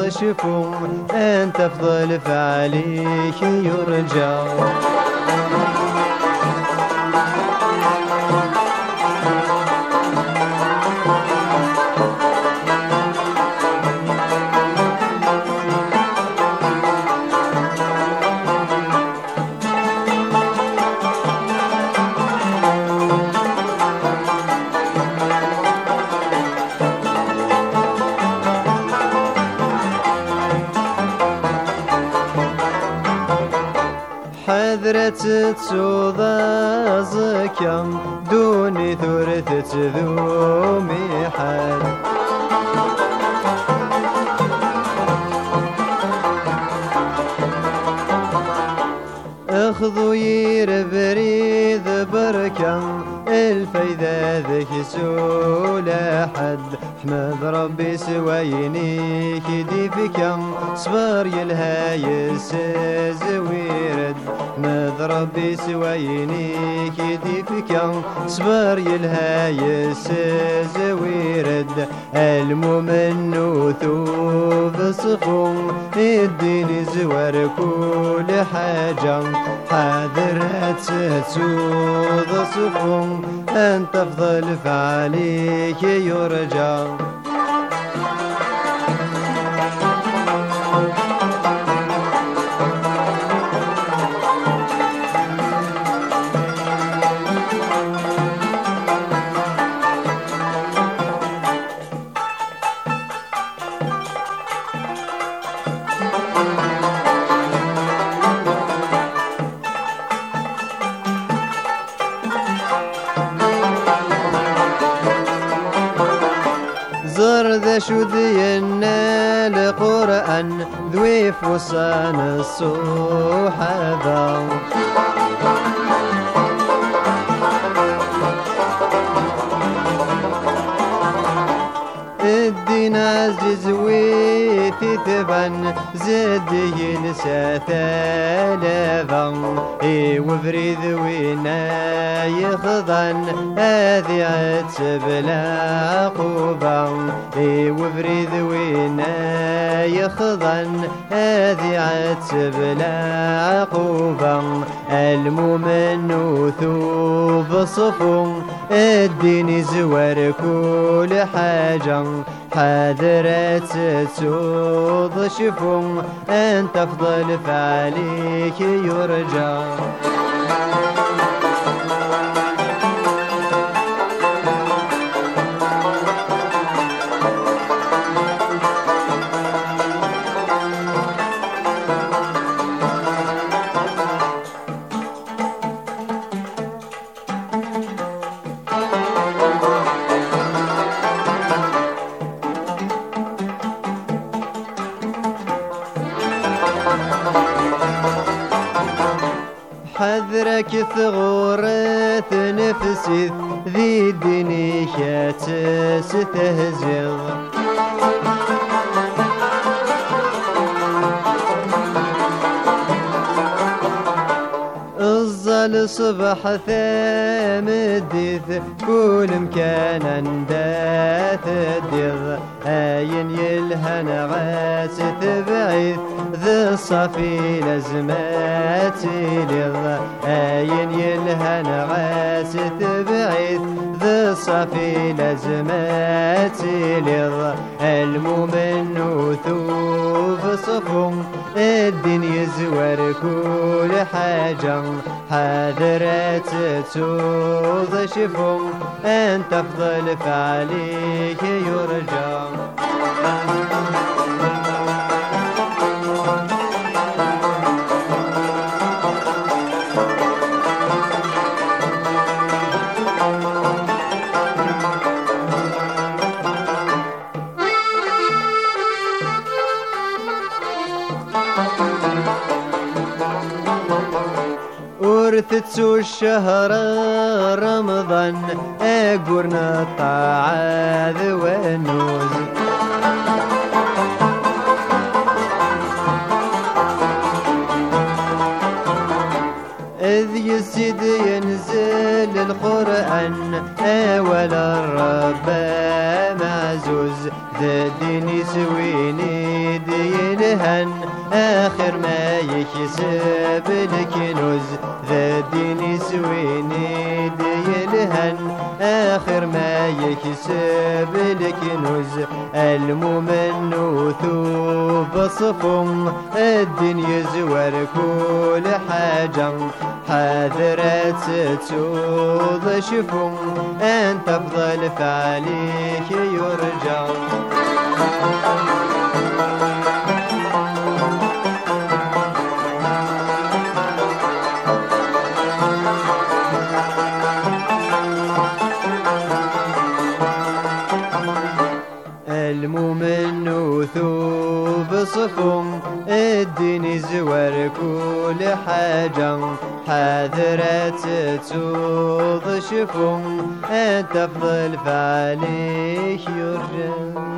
تسوض شفو أنت أفضل فعليك يرجى. حذرة تسوض زكام دوني ثورة ذومي حال. اخذوا يربريذ بركم الفايدة ذيك سولا حد. احمد ربي سوينيك ديفكم صبر يلها يسز ويرد. احمد ربي سوينيك ديفكم صبر يلها يسز ويرد. المؤمن ثوب صفو الدين زوار كل حاجة. حاذرة تسوض صفو أنت أفضل فعليك يرجى. زرد شذينا القرآن ذويف وصان الصحابة. الدين عزيز ويثي تبان زدي نسى ثلاثا. وبريد وينا يخضن هذي عتب العقوبة. وبريد وينا يخضن هذي عتب العقوبة. المؤمن ثوب صفو الدين زوار كل حاجة. حاذرة تسوض شفو أنت أفضل فعليك يرجى. حذرك ثغورة نفسي ذي ديني تستهزغ. الظل صبح ثامديث كل مكان انداث الديض. آين يلهن غاس تبعيث ذي الصفي لزماتي لض. آين يلهن غاس تبعيث ذي الصفي لزماتي لض. المؤمن ثوب صفو الدين يزور كل حاجة. حاذرة تسوض شفو أنت أفضل فعليك يرجى. ورثت الشهر رمضان أقورنا الطاعة والنوز. إذ يسد ينزل القرآن أول الرب معزوز. ذا الدين يسويني الهن آخر ما يكسب الكنوز ذا الدين يسويني دي الهن آخر ما يكسب الكنوز المؤمن وثوب صفهم الدين يزور كل حاجة حاذرت تسوض شفهم أن تفضل فعليك يرجع المؤمن وثوب صفهم الدين يزور كل حاجة حاذرت تسوض شفهم أن تفضل فعليك يرجع